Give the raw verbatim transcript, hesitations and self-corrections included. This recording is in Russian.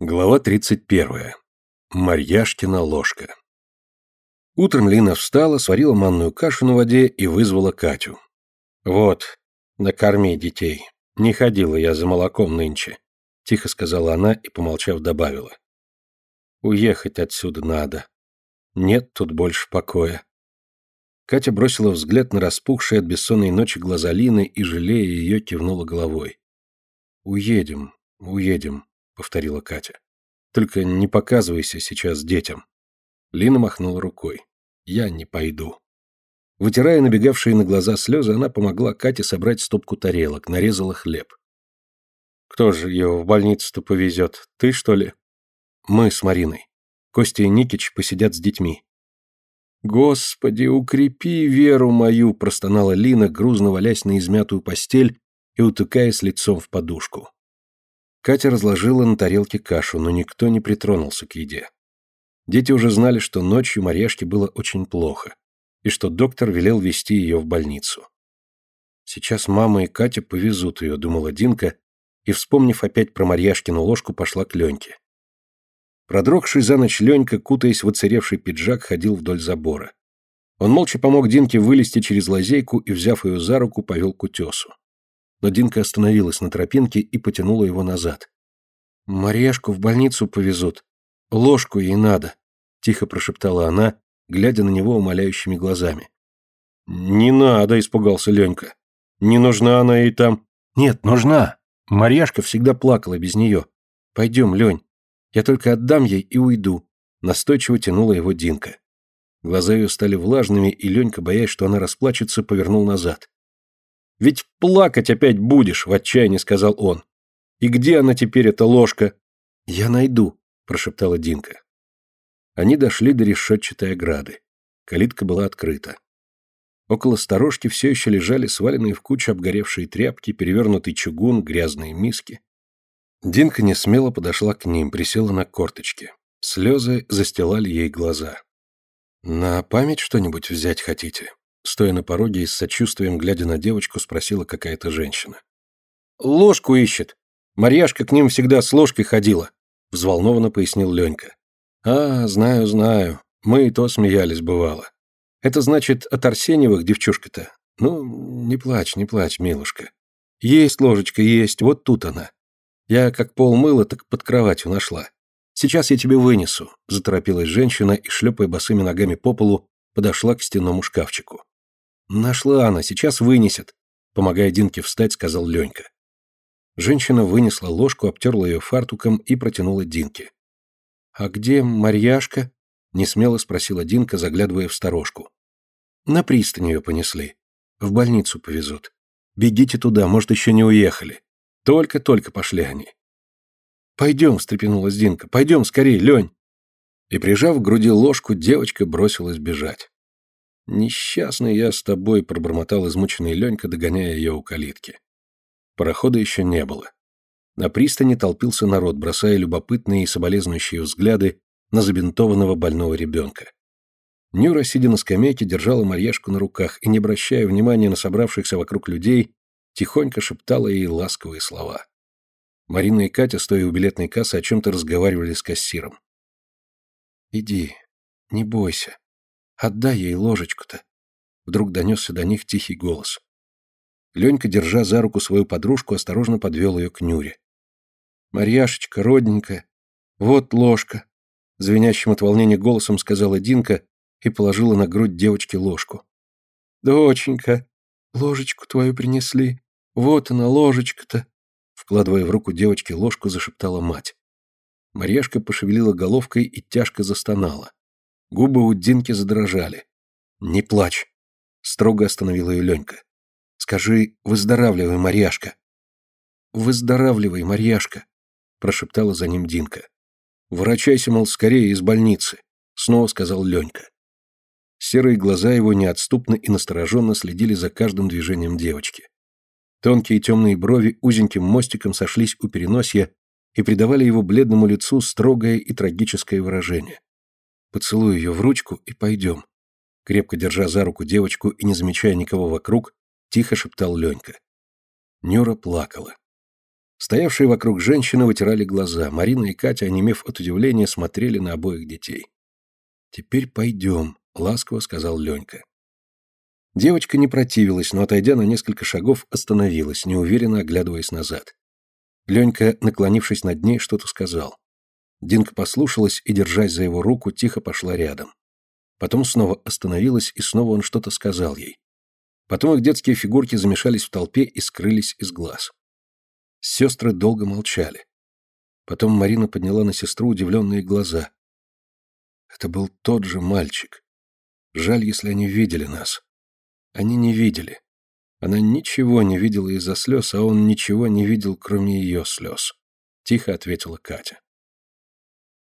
Глава тридцать первая. Марьяшкина ложка. Утром Лина встала, сварила манную кашу на воде и вызвала Катю. «Вот, накорми детей. Не ходила я за молоком нынче», — тихо сказала она и, помолчав, добавила. «Уехать отсюда надо. Нет тут больше покоя». Катя бросила взгляд на распухшие от бессонной ночи глаза Лины и, жалея ее, кивнула головой. «Уедем, уедем», — повторила Катя. «Только не показывайся сейчас детям». Лина махнула рукой. «Я не пойду». Вытирая набегавшие на глаза слезы, она помогла Кате собрать стопку тарелок, нарезала хлеб. «Кто же ее в больницу-то повезет? Ты, что ли?» «Мы с Мариной. Костя и Никич посидят с детьми». «Господи, укрепи веру мою!» — простонала Лина, грузно валясь на измятую постель и утыкаясь лицом в подушку. Катя разложила на тарелке кашу, но никто не притронулся к еде. Дети уже знали, что ночью Марьяшке было очень плохо, и что доктор велел везти ее в больницу. «Сейчас мама и Катя повезут ее», — думала Динка, и, вспомнив опять про Марьяшкину ложку, пошла к Леньке. Продрогший за ночь Ленька, кутаясь в оцаревший пиджак, ходил вдоль забора. Он молча помог Динке вылезти через лазейку и, взяв ее за руку, повел к утесу. Но Динка остановилась на тропинке и потянула его назад. «Марьяшку в больницу повезут. Ложку ей надо», — тихо прошептала она, глядя на него умоляющими глазами. «Не надо», — испугался Ленька. «Не нужна она ей там». «Нет, нужна. Марьяшка всегда плакала без нее. Пойдем, Лень. Я только отдам ей и уйду», — настойчиво тянула его Динка. Глаза ее стали влажными, и Ленька, боясь, что она расплачется, повернул назад. «Ведь плакать опять будешь», — в отчаянии сказал он. «И где она теперь, эта ложка?» «Я найду», — прошептала Динка. Они дошли до решетчатой ограды. Калитка была открыта. Около сторожки все еще лежали сваленные в кучу обгоревшие тряпки, перевернутый чугун, грязные миски. Динка несмело подошла к ним, присела на корточки. Слезы застилали ей глаза. «На память что-нибудь взять хотите?» Стоя на пороге и с сочувствием, глядя на девочку, спросила какая-то женщина. «Ложку ищет. Марьяшка к ним всегда с ложкой ходила», — взволнованно пояснил Ленька. «А, знаю, знаю. Мы и то смеялись, бывало. Это значит, от Арсеньевых девчушка-то? Ну, не плачь, не плачь, милушка. Есть ложечка, есть, вот тут она. Я как пол мыла, так под кроватью нашла. Сейчас я тебе вынесу», — заторопилась женщина и, шлепая босыми ногами по полу, подошла к стенному шкафчику. «Нашла она, сейчас вынесет», — помогая Динке встать, сказал Ленька. Женщина вынесла ложку, обтерла ее фартуком и протянула Динке. «А где Марьяшка?» — несмело спросила Динка, заглядывая в сторожку. «На пристань ее понесли. В больницу повезут. Бегите туда, может, еще не уехали. Только-только пошли они». «Пойдем», — встрепенулась Динка, — «пойдем скорее, Лень». И, прижав к груди ложку, девочка бросилась бежать. «Несчастный я с тобой», — пробормотал измученный Ленька, догоняя ее у калитки. Парохода еще не было. На пристани толпился народ, бросая любопытные и соболезнующие взгляды на забинтованного больного ребенка. Нюра, сидя на скамейке, держала Марьяшку на руках и, не обращая внимания на собравшихся вокруг людей, тихонько шептала ей ласковые слова. Марина и Катя, стоя у билетной кассы, о чем-то разговаривали с кассиром. «Иди, не бойся. Отдай ей ложечку-то», — вдруг донесся до них тихий голос. Ленька, держа за руку свою подружку, осторожно подвел ее к Нюре. «Марьяшечка, родненькая, вот ложка», — звенящим от волнения голосом сказала Динка и положила на грудь девочки ложку. «Доченька, ложечку твою принесли, вот она, ложечка-то», — вкладывая в руку девочки ложку, зашептала мать. Марьяшка пошевелила головкой и тяжко застонала. Губы у Динки задрожали. «Не плачь», — строго остановила ее Ленька. «Скажи, выздоравливай, Марьяшка». «Выздоравливай, Марьяшка», — прошептала за ним Динка. «Ворочайся, мол, скорее из больницы», — снова сказал Ленька. Серые глаза его неотступно и настороженно следили за каждым движением девочки. Тонкие темные брови узеньким мостиком сошлись у переносья и придавали его бледному лицу строгое и трагическое выражение. «Поцелуй ее в ручку и пойдем», — крепко держа за руку девочку и не замечая никого вокруг, тихо шептал Ленька. Нюра плакала. Стоявшие вокруг женщины вытирали глаза. Марина и Катя, онемев от удивления, смотрели на обоих детей. «Теперь пойдем», — ласково сказал Ленька. Девочка не противилась, но, отойдя на несколько шагов, остановилась, неуверенно оглядываясь назад. Ленька, наклонившись над ней, что-то сказал. Динка послушалась и, держась за его руку, тихо пошла рядом. Потом снова остановилась, и снова он что-то сказал ей. Потом их детские фигурки замешались в толпе и скрылись из глаз. Сестры долго молчали. Потом Марина подняла на сестру удивленные глаза. Это был тот же мальчик. Жаль, если они видели нас. Они не видели. Она ничего не видела из-за слез, а он ничего не видел, кроме ее слез. Тихо ответила Катя.